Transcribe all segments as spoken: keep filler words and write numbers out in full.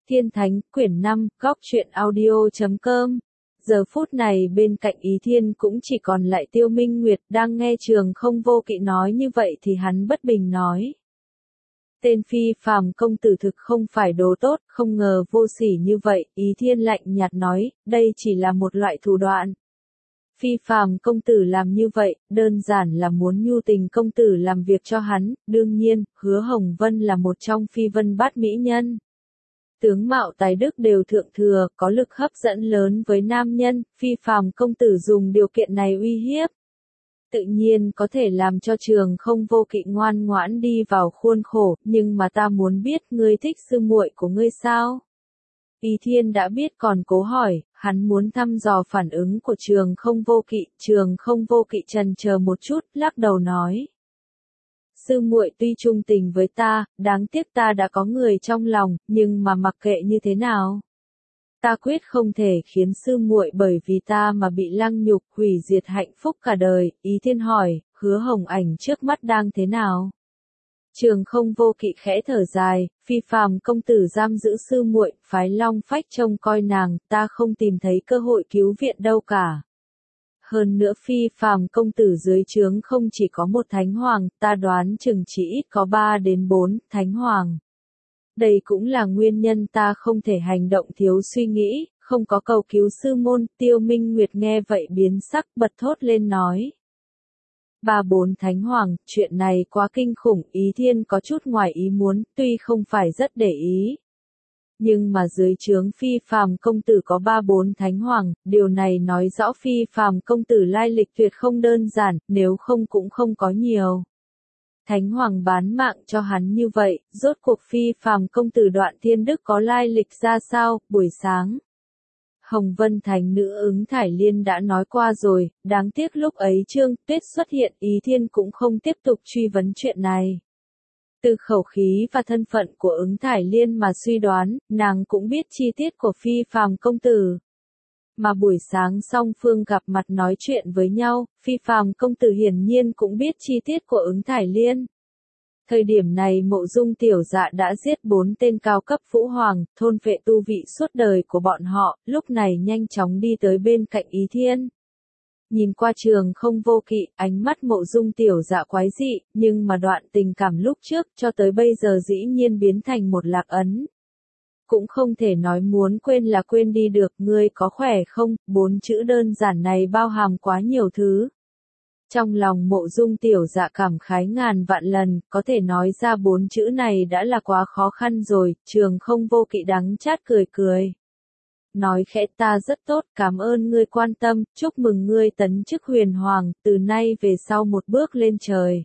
Thiên Thánh, quyển năm, góc truyện audio chấm com. Giờ phút này bên cạnh Ý Thiên cũng chỉ còn lại Tiêu Minh Nguyệt, đang nghe Trường Không Vô Kỵ nói như vậy thì hắn bất bình nói. Tên phi phàm công tử thực không phải đồ tốt, không ngờ vô sỉ như vậy. Ý Thiên lạnh nhạt nói, đây chỉ là một loại thủ đoạn. Phi phàm công tử làm như vậy, đơn giản là muốn nhu tình công tử làm việc cho hắn. Đương nhiên, Hứa Hồng Vân là một trong phi vân bát mỹ nhân. Tướng mạo tài đức đều thượng thừa, có lực hấp dẫn lớn với nam nhân. Phi phàm công tử dùng điều kiện này uy hiếp, tự nhiên có thể làm cho Trường Không Vô Kỵ ngoan ngoãn đi vào khuôn khổ. Nhưng mà ta muốn biết, ngươi thích sư muội của ngươi sao? Ý Thiên đã biết còn cố hỏi, hắn muốn thăm dò phản ứng của Trường Không Vô Kỵ. Trường Không Vô Kỵ chần chờ một chút, lắc đầu nói. Sư muội tuy trung tình với ta, đáng tiếc ta đã có người trong lòng, nhưng mà mặc kệ như thế nào, ta quyết không thể khiến sư muội bởi vì ta mà bị lăng nhục, hủy diệt hạnh phúc cả đời. Ý Thiên hỏi, Hứa Hồng Ảnh trước mắt đang thế nào? Trường Không Vô Kỵ khẽ thở dài, phi phàm công tử giam giữ sư muội, phái Long Phách trông coi nàng, ta không tìm thấy cơ hội cứu viện đâu cả. Hơn nữa phi phàm công tử dưới trướng không chỉ có một thánh hoàng, ta đoán chừng chỉ ít có ba đến bốn thánh hoàng. Đây cũng là nguyên nhân ta không thể hành động thiếu suy nghĩ, không có cầu cứu sư môn. Tiêu Minh Nguyệt nghe vậy biến sắc, bật thốt lên nói. Ba bốn thánh hoàng, chuyện này quá kinh khủng. Ý Thiên có chút ngoài ý muốn, tuy không phải rất để ý. Nhưng mà dưới trướng phi phàm công tử có ba bốn thánh hoàng, điều này nói rõ phi phàm công tử lai lịch tuyệt không đơn giản, nếu không cũng không có nhiều thánh hoàng bán mạng cho hắn như vậy. Rốt cuộc phi phàm công tử Đoạn Thiên Đức có lai lịch ra sao? Buổi sáng, Hồng Vân Thánh nữ Ứng Thải Liên đã nói qua rồi, đáng tiếc lúc ấy Trương Tuyết xuất hiện. Ý Thiên cũng không tiếp tục truy vấn chuyện này. Từ khẩu khí và thân phận của Ứng Thải Liên mà suy đoán, nàng cũng biết chi tiết của phi phàm công tử. Mà buổi sáng song phương gặp mặt nói chuyện với nhau, phi phàm công tử hiển nhiên cũng biết chi tiết của Ứng Thải Liên. Thời điểm này Mộ Dung Tiểu Dạ đã giết bốn tên cao cấp Vũ Hoàng, thôn phệ tu vị suốt đời của bọn họ, lúc này nhanh chóng đi tới bên cạnh Ý Thiên. Nhìn qua Trường Không Vô Kỵ, ánh mắt Mộ Dung Tiểu Dạ quái dị, nhưng mà đoạn tình cảm lúc trước cho tới bây giờ dĩ nhiên biến thành một lạc ấn. Cũng không thể nói muốn quên là quên đi được. Ngươi có khỏe không? Bốn chữ đơn giản này bao hàm quá nhiều thứ. Trong lòng Mộ Dung Tiểu Dạ cảm khái ngàn vạn lần, có thể nói ra bốn chữ này đã là quá khó khăn rồi. Trường Không Vô Kỵ đắng chát cười cười. Nói khẽ, ta rất tốt, cảm ơn ngươi quan tâm, chúc mừng ngươi tấn chức huyền hoàng, từ nay về sau một bước lên trời.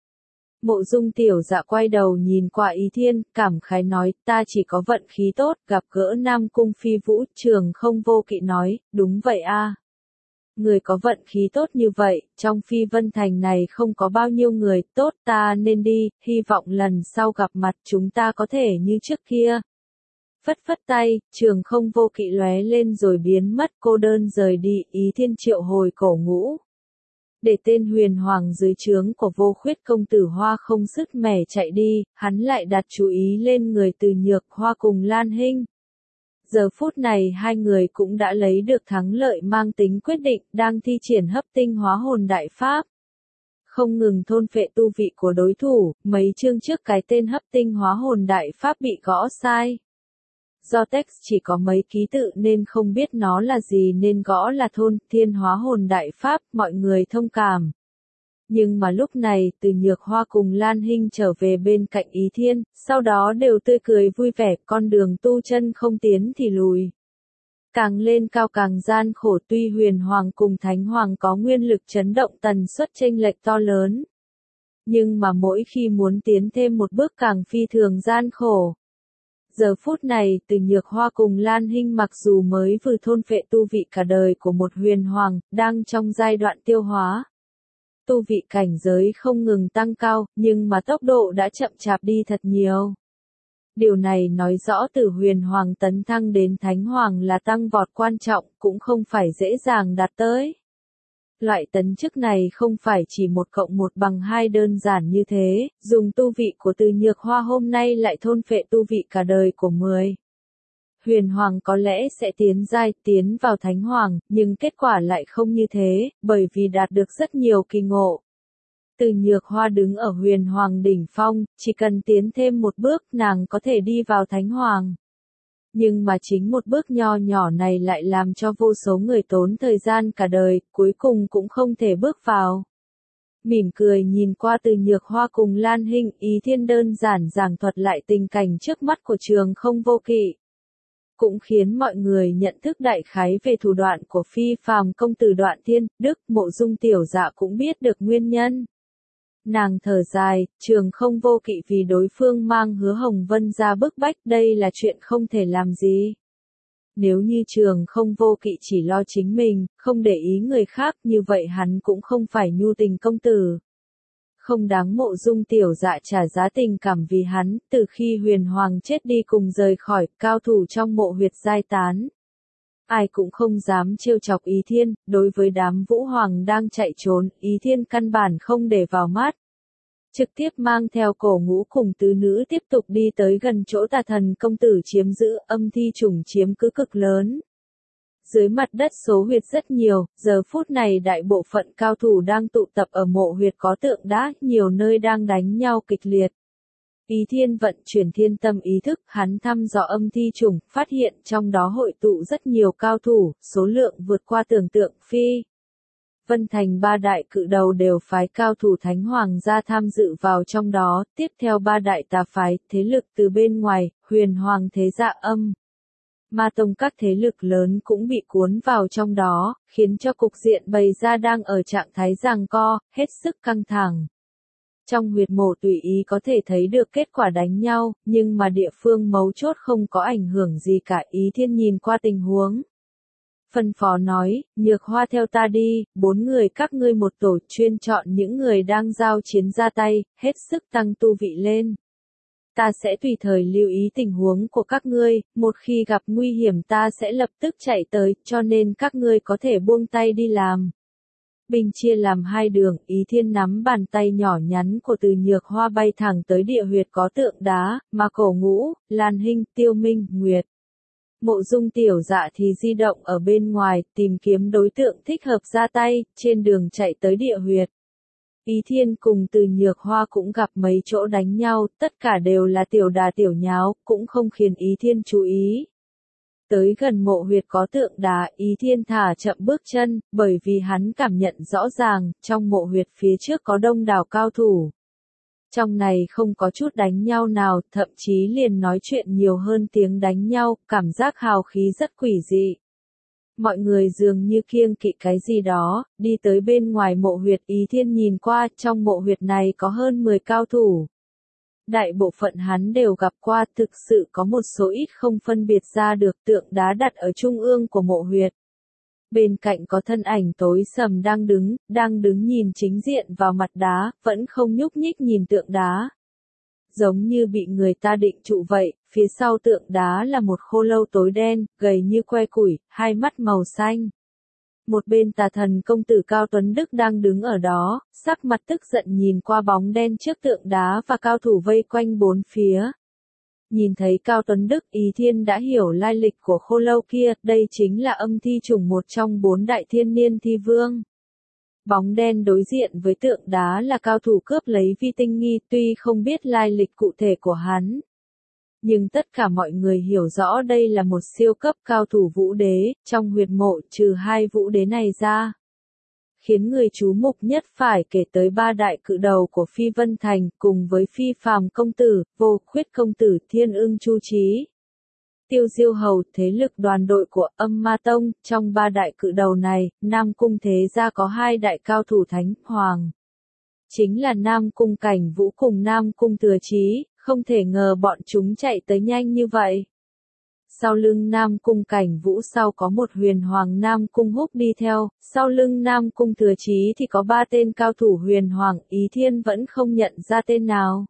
Mộ Dung Tiểu Dạ quay đầu nhìn qua Ý Thiên, cảm khái nói, ta chỉ có vận khí tốt, gặp gỡ Nam Cung Phi Vũ. Trường Không Vô Kỵ nói, đúng vậy a. Người có vận khí tốt như vậy, trong Phi Vân Thành này không có bao nhiêu người tốt, ta nên đi, hy vọng lần sau gặp mặt chúng ta có thể như trước kia. Phất phất tay, Trường Không Vô Kỵ lóe lên rồi biến mất, cô đơn rời đi. Ý Thiên triệu hồi cổ ngũ. Để tên huyền hoàng dưới trướng của Vô Khuyết công tử Hoa không sứt mẻ chạy đi, hắn lại đặt chú ý lên người Từ Nhược Hoa cùng Lan Hinh. Giờ phút này hai người cũng đã lấy được thắng lợi mang tính quyết định, đang thi triển hấp tinh hóa hồn đại pháp. Không ngừng thôn phệ tu vị của đối thủ, mấy chương trước cái tên hấp tinh hóa hồn đại pháp bị gõ sai. Do text chỉ có mấy ký tự nên không biết nó là gì nên gõ là thôn thiên hóa hồn đại pháp, mọi người thông cảm. Nhưng mà lúc này Từ Nhược Hoa cùng Lan Hinh trở về bên cạnh Ý Thiên, sau đó đều tươi cười vui vẻ, con đường tu chân không tiến thì lùi. Càng lên cao càng gian khổ. Tuy huyền hoàng cùng thánh hoàng có nguyên lực chấn động tần suất chênh lệch to lớn, nhưng mà mỗi khi muốn tiến thêm một bước càng phi thường gian khổ. Giờ phút này Từ Nhược Hoa cùng Lan Hinh mặc dù mới vừa thôn phệ tu vị cả đời của một huyền hoàng, đang trong giai đoạn tiêu hóa. Tu vị cảnh giới không ngừng tăng cao, nhưng mà tốc độ đã chậm chạp đi thật nhiều. Điều này nói rõ từ huyền hoàng tấn thăng đến thánh hoàng là tăng vọt quan trọng, cũng không phải dễ dàng đạt tới. Loại tấn chức này không phải chỉ một cộng một bằng hai đơn giản như thế, dùng tu vị của Từ Nhược Hoa hôm nay lại thôn phệ tu vị cả đời của mười Huyền Hoàng có lẽ sẽ tiến giai tiến vào Thánh Hoàng, nhưng kết quả lại không như thế, bởi vì đạt được rất nhiều kỳ ngộ. Từ Nhược Hoa đứng ở Huyền Hoàng đỉnh phong, chỉ cần tiến thêm một bước nàng có thể đi vào Thánh Hoàng. Nhưng mà chính một bước nho nhỏ này lại làm cho vô số người tốn thời gian cả đời, cuối cùng cũng không thể bước vào. Mỉm cười nhìn qua Từ Nhược Hoa cùng Lan Hinh, Ý Thiên đơn giản giảng thuật lại tình cảnh trước mắt của Trường Không Vô Kỵ. Cũng khiến mọi người nhận thức đại khái về thủ đoạn của phi phàm công tử Đoạn Thiên, Đức. Mộ Dung Tiểu Dạ cũng biết được nguyên nhân. Nàng thở dài, Trường Không Vô Kỵ vì đối phương mang Hứa Hồng Vân ra bức bách, đây là chuyện không thể làm gì. Nếu như Trường Không Vô Kỵ chỉ lo chính mình, không để ý người khác, như vậy hắn cũng không phải nhu tình công tử. Không đáng Mộ Dung Tiểu Dạ trả giá tình cảm vì hắn, từ khi Huyền Hoàng chết đi cùng rời khỏi, cao thủ trong mộ huyệt giai tán. Ai cũng không dám trêu chọc Ý Thiên, đối với đám Vũ Hoàng đang chạy trốn, Ý Thiên căn bản không để vào mắt. Trực tiếp mang theo Cổ Ngũ cùng tứ nữ tiếp tục đi tới gần chỗ Tà Thần công tử chiếm giữ, âm thi trùng chiếm cứ cực lớn. Dưới mặt đất số huyệt rất nhiều, giờ phút này đại bộ phận cao thủ đang tụ tập ở mộ huyệt có tượng đá, nhiều nơi đang đánh nhau kịch liệt. Ý Thiên vận chuyển thiên tâm ý thức, hắn thăm dò âm thi trùng, phát hiện trong đó hội tụ rất nhiều cao thủ, số lượng vượt qua tưởng tượng phi. Vân Thành ba đại cự đầu đều phái cao thủ Thánh Hoàng ra tham dự vào trong đó, tiếp theo ba đại tà phái, thế lực từ bên ngoài, Huyền Hoàng Thế Dạ Âm. Ma tông các thế lực lớn cũng bị cuốn vào trong đó, khiến cho cục diện bày ra đang ở trạng thái giằng co, hết sức căng thẳng. Trong huyệt mộ tùy ý có thể thấy được kết quả đánh nhau, nhưng mà địa phương mấu chốt không có ảnh hưởng gì cả. Ý Thiên nhìn qua tình huống. Phân phó nói, Nhược Hoa theo ta đi, bốn người các ngươi một tổ chuyên chọn những người đang giao chiến ra tay, hết sức tăng tu vị lên. Ta sẽ tùy thời lưu ý tình huống của các ngươi, một khi gặp nguy hiểm ta sẽ lập tức chạy tới, cho nên các ngươi có thể buông tay đi làm. Binh chia làm hai đường, Ý Thiên nắm bàn tay nhỏ nhắn của Từ Nhược Hoa bay thẳng tới địa huyệt có tượng đá, mà Cổ Ngũ, Lan Hinh, Tiêu Minh, Nguyệt. Mộ Dung Tiểu Dạ thì di động ở bên ngoài, tìm kiếm đối tượng thích hợp ra tay, trên đường chạy tới địa huyệt. Ý Thiên cùng Từ Nhược Hoa cũng gặp mấy chỗ đánh nhau, tất cả đều là tiểu đà tiểu nháo, cũng không khiến Ý Thiên chú ý. Tới gần mộ huyệt có tượng đá, Ý Thiên thả chậm bước chân, bởi vì hắn cảm nhận rõ ràng, trong mộ huyệt phía trước có đông đảo cao thủ. Trong này không có chút đánh nhau nào, thậm chí liền nói chuyện nhiều hơn tiếng đánh nhau, cảm giác hào khí rất quỷ dị. Mọi người dường như kiêng kỵ cái gì đó, đi tới bên ngoài mộ huyệt. Ý Thiên nhìn qua, trong mộ huyệt này có hơn mười cao thủ. Đại bộ phận hắn đều gặp qua, thực sự có một số ít không phân biệt ra được. Tượng đá đặt ở trung ương của mộ huyệt. Bên cạnh có thân ảnh tối sầm đang đứng, đang đứng nhìn chính diện vào mặt đá, vẫn không nhúc nhích nhìn tượng đá. Giống như bị người ta định trụ vậy, phía sau tượng đá là một khô lâu tối đen, gầy như que củi, hai mắt màu xanh. Một bên Tà Thần công tử Cao Tuấn Đức đang đứng ở đó, sắc mặt tức giận nhìn qua bóng đen trước tượng đá và cao thủ vây quanh bốn phía. Nhìn thấy Cao Tuấn Đức, Ý Thiên đã hiểu lai lịch của khô lâu kia, đây chính là âm thi trùng một trong bốn đại thiên niên thi vương. Bóng đen đối diện với tượng đá là cao thủ cướp lấy vi tinh nghi, tuy không biết lai lịch cụ thể của hắn. Nhưng tất cả mọi người hiểu rõ đây là một siêu cấp cao thủ vũ đế, trong huyệt mộ trừ hai vũ đế này ra. Khiến người chú mục nhất phải kể tới ba đại cự đầu của Phi Vân Thành, cùng với Phi Phàm công tử, Vô Khuyết công tử, Thiên Ưng Chu Chí. Tiêu Diêu Hầu, thế lực đoàn đội của Âm Ma Tông, trong ba đại cự đầu này, Nam Cung Thế Gia có hai đại cao thủ Thánh Hoàng. Chính là Nam Cung Cảnh Vũ cùng Nam Cung Thừa Chí, không thể ngờ bọn chúng chạy tới nhanh như vậy. Sau lưng Nam Cung Cảnh Vũ sau có một Huyền Hoàng Nam Cung Húc đi theo, sau lưng Nam Cung Thừa Chí thì có ba tên cao thủ Huyền Hoàng, Ý Thiên vẫn không nhận ra tên nào.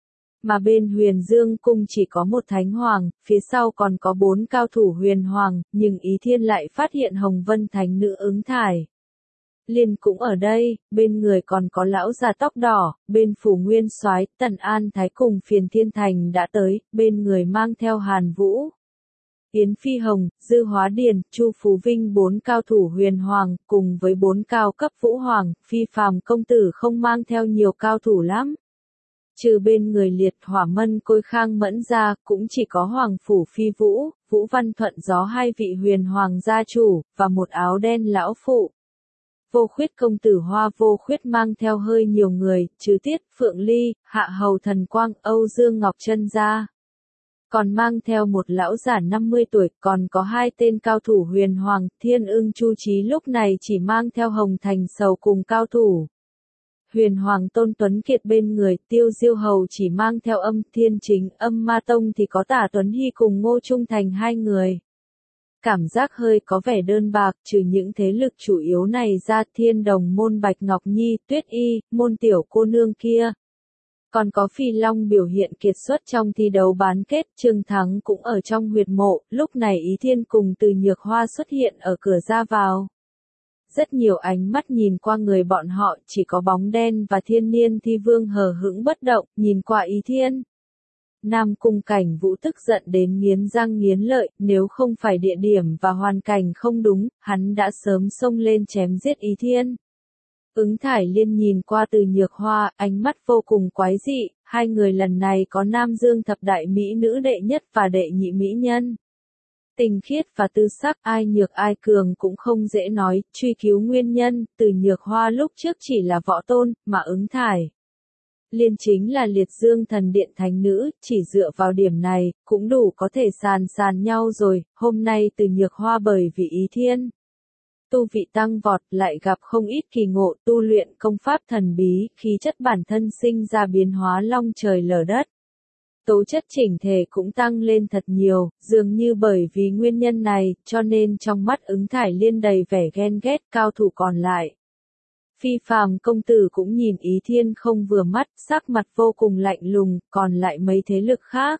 Mà bên Huyền Dương Cung chỉ có một Thánh Hoàng, phía sau còn có bốn cao thủ Huyền Hoàng, nhưng Ý Thiên lại phát hiện Hồng Vân Thánh Nữ Ứng Thải. Liên cũng ở đây, bên người còn có lão già tóc đỏ, bên Phủ Nguyên Soái, Tần An Thái cùng Phiền Thiên Thành đã tới, bên người mang theo Hàn Vũ. Yến Phi Hồng, Dư Hóa Điền, Chu Phú Vinh bốn cao thủ huyền hoàng, cùng với bốn cao cấp vũ hoàng, Phi Phàm công tử không mang theo nhiều cao thủ lắm. Trừ bên người liệt hỏa mân côi khang mẫn ra, cũng chỉ có Hoàng Phủ Phi Vũ, Vũ Văn Thuận Gió hai vị huyền hoàng gia chủ, và một áo đen lão phụ. Vô Khuyết công tử Hoa Vô Khuyết mang theo hơi nhiều người, Trứ Tiết, Phượng Ly, Hạ Hầu Thần Quang, Âu Dương Ngọc Trân ra. Còn mang theo một lão giả năm mươi tuổi, còn có hai tên cao thủ huyền hoàng, Thiên Ưng Chu Chí lúc này chỉ mang theo Hồng Thành Sầu cùng cao thủ. Huyền Hoàng Tôn Tuấn Kiệt bên người, Tiêu Diêu Hầu chỉ mang theo Âm Thiên Chính, Âm Ma Tông thì có Tả Tuấn Hy cùng Ngô Trung Thành hai người. Cảm giác hơi có vẻ đơn bạc, trừ những thế lực chủ yếu này ra, Thiên Đồng môn Bạch Ngọc Nhi, Tuyết Y, môn tiểu cô nương kia. Còn có Phi Long biểu hiện kiệt xuất trong thi đấu bán kết, Trương Thắng cũng ở trong huyệt mộ, lúc này Ý Thiên cùng Từ Nhược Hoa xuất hiện ở cửa ra vào. Rất nhiều ánh mắt nhìn qua người bọn họ, chỉ có bóng đen và Thiên Niên Thi Vương hờ hững bất động, nhìn qua Ý Thiên. Nam Cung Cảnh Vũ tức giận đến nghiến răng nghiến lợi, nếu không phải địa điểm và hoàn cảnh không đúng, hắn đã sớm xông lên chém giết Ý Thiên. Ứng Thải Liên nhìn qua Từ Nhược Hoa, ánh mắt vô cùng quái dị, hai người lần này có Nam Dương thập đại mỹ nữ đệ nhất và đệ nhị mỹ nhân. Tình khiết và tư sắc, ai nhược ai cường cũng không dễ nói, truy cứu nguyên nhân, Từ Nhược Hoa lúc trước chỉ là võ tôn, mà Ứng Thải Liên chính là liệt dương thần điện thánh nữ, chỉ dựa vào điểm này, cũng đủ có thể sàn sàn nhau rồi, hôm nay Từ Nhược Hoa bởi vì Ý Thiên. Tu vị tăng vọt, lại gặp không ít kỳ ngộ, tu luyện công pháp thần bí, khí chất bản thân sinh ra biến hóa long trời lở đất. Tố chất chỉnh thể cũng tăng lên thật nhiều, dường như bởi vì nguyên nhân này, cho nên trong mắt Ứng Thải Liên đầy vẻ ghen ghét cao thủ còn lại. Phi Phàm công tử cũng nhìn Ý Thiên không vừa mắt, sắc mặt vô cùng lạnh lùng, còn lại mấy thế lực khác.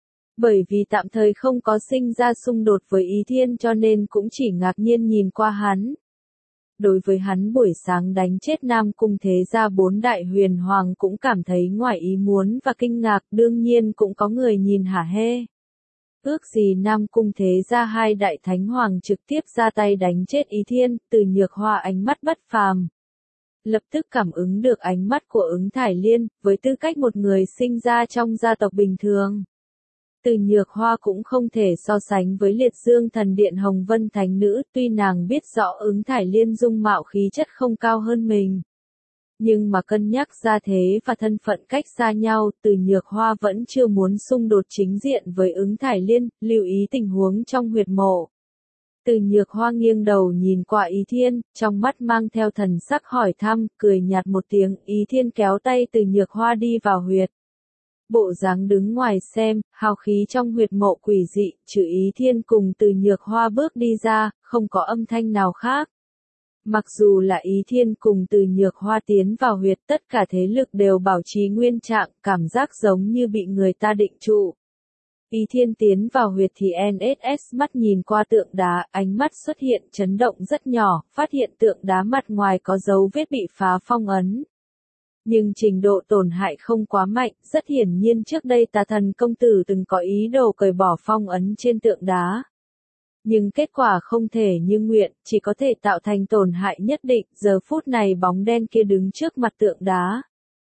Bởi vì tạm thời không có sinh ra xung đột với Ý Thiên cho nên cũng chỉ ngạc nhiên nhìn qua hắn. Đối với hắn buổi sáng đánh chết Nam Cung Thế Gia bốn đại huyền hoàng cũng cảm thấy ngoài ý muốn và kinh ngạc, đương nhiên cũng có người nhìn hả hê. Ước gì Nam Cung Thế Gia hai đại thánh hoàng trực tiếp ra tay đánh chết Ý Thiên, Từ Nhược Hoa ánh mắt bất phàm. Lập tức cảm ứng được ánh mắt của Ứng Thải Liên, với tư cách một người sinh ra trong gia tộc bình thường. Từ Nhược Hoa cũng không thể so sánh với liệt dương thần điện Hồng Vân Thánh Nữ, tuy nàng biết rõ Ứng Thải Liên dung mạo khí chất không cao hơn mình. Nhưng mà cân nhắc ra thế và thân phận cách xa nhau, Từ Nhược Hoa vẫn chưa muốn xung đột chính diện với Ứng Thải Liên, lưu ý tình huống trong huyệt mộ. Từ Nhược Hoa nghiêng đầu nhìn qua Ý Thiên, trong mắt mang theo thần sắc hỏi thăm, cười nhạt một tiếng, Ý Thiên kéo tay Từ Nhược Hoa đi vào huyệt. Bộ dáng đứng ngoài xem, hào khí trong huyệt mộ quỷ dị, trừ Ý Thiên cùng Từ Nhược Hoa bước đi ra, không có âm thanh nào khác. Mặc dù là Ý Thiên cùng Từ Nhược Hoa tiến vào huyệt, tất cả thế lực đều bảo trì nguyên trạng, cảm giác giống như bị người ta định trụ. Ý Thiên tiến vào huyệt thì en ét ét mắt nhìn qua tượng đá, ánh mắt xuất hiện chấn động rất nhỏ, phát hiện tượng đá mặt ngoài có dấu vết bị phá phong ấn. Nhưng trình độ tổn hại không quá mạnh, rất hiển nhiên trước đây Tà Thần công tử từng có ý đồ cởi bỏ phong ấn trên tượng đá. Nhưng kết quả không thể như nguyện, chỉ có thể tạo thành tổn hại nhất định, giờ phút này bóng đen kia đứng trước mặt tượng đá.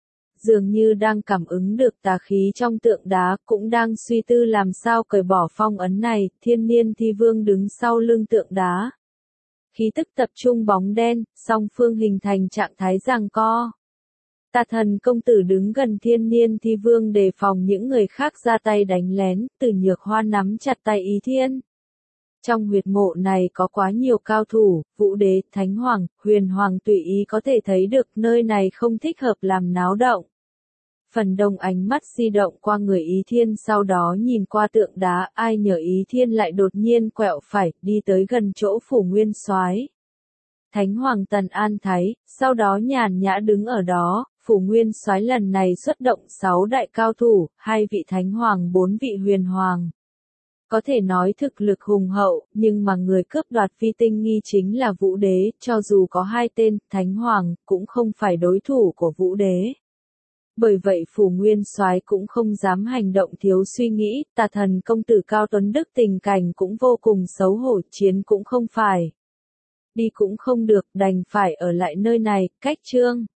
Dường như đang cảm ứng được tà khí trong tượng đá, cũng đang suy tư làm sao cởi bỏ phong ấn này, Thiên Niên Thi Vương đứng sau lưng tượng đá. Khí tức tập trung bóng đen, song phương hình thành trạng thái giằng co. Tà Thần công tử đứng gần Thiên Niên Thi Vương đề phòng những người khác ra tay đánh lén, Từ Nhược Hoa nắm chặt tay Ý Thiên. Trong huyệt mộ này có quá nhiều cao thủ, Vũ Đế, Thánh Hoàng, Huyền Hoàng tùy ý có thể thấy được nơi này không thích hợp làm náo động. Phần đông ánh mắt di động qua người Ý Thiên sau đó nhìn qua tượng đá, ai nhờ Ý Thiên lại đột nhiên quẹo phải, đi tới gần chỗ phủ nguyên soái. Thánh Hoàng Tần An Thái, sau đó nhàn nhã đứng ở đó, phủ nguyên soái lần này xuất động sáu đại cao thủ, hai vị Thánh Hoàng bốn vị Huyền Hoàng. Có thể nói thực lực hùng hậu, nhưng mà người cướp đoạt vi tinh nghi chính là Vũ Đế, cho dù có hai tên, Thánh Hoàng, cũng không phải đối thủ của Vũ Đế. Bởi vậy Phủ Nguyên Soái cũng không dám hành động thiếu suy nghĩ, Tà Thần công tử Cao Tuấn Đức tình cảnh cũng vô cùng xấu hổ, chiến cũng không phải. Đi cũng không được, đành phải ở lại nơi này, cách Trương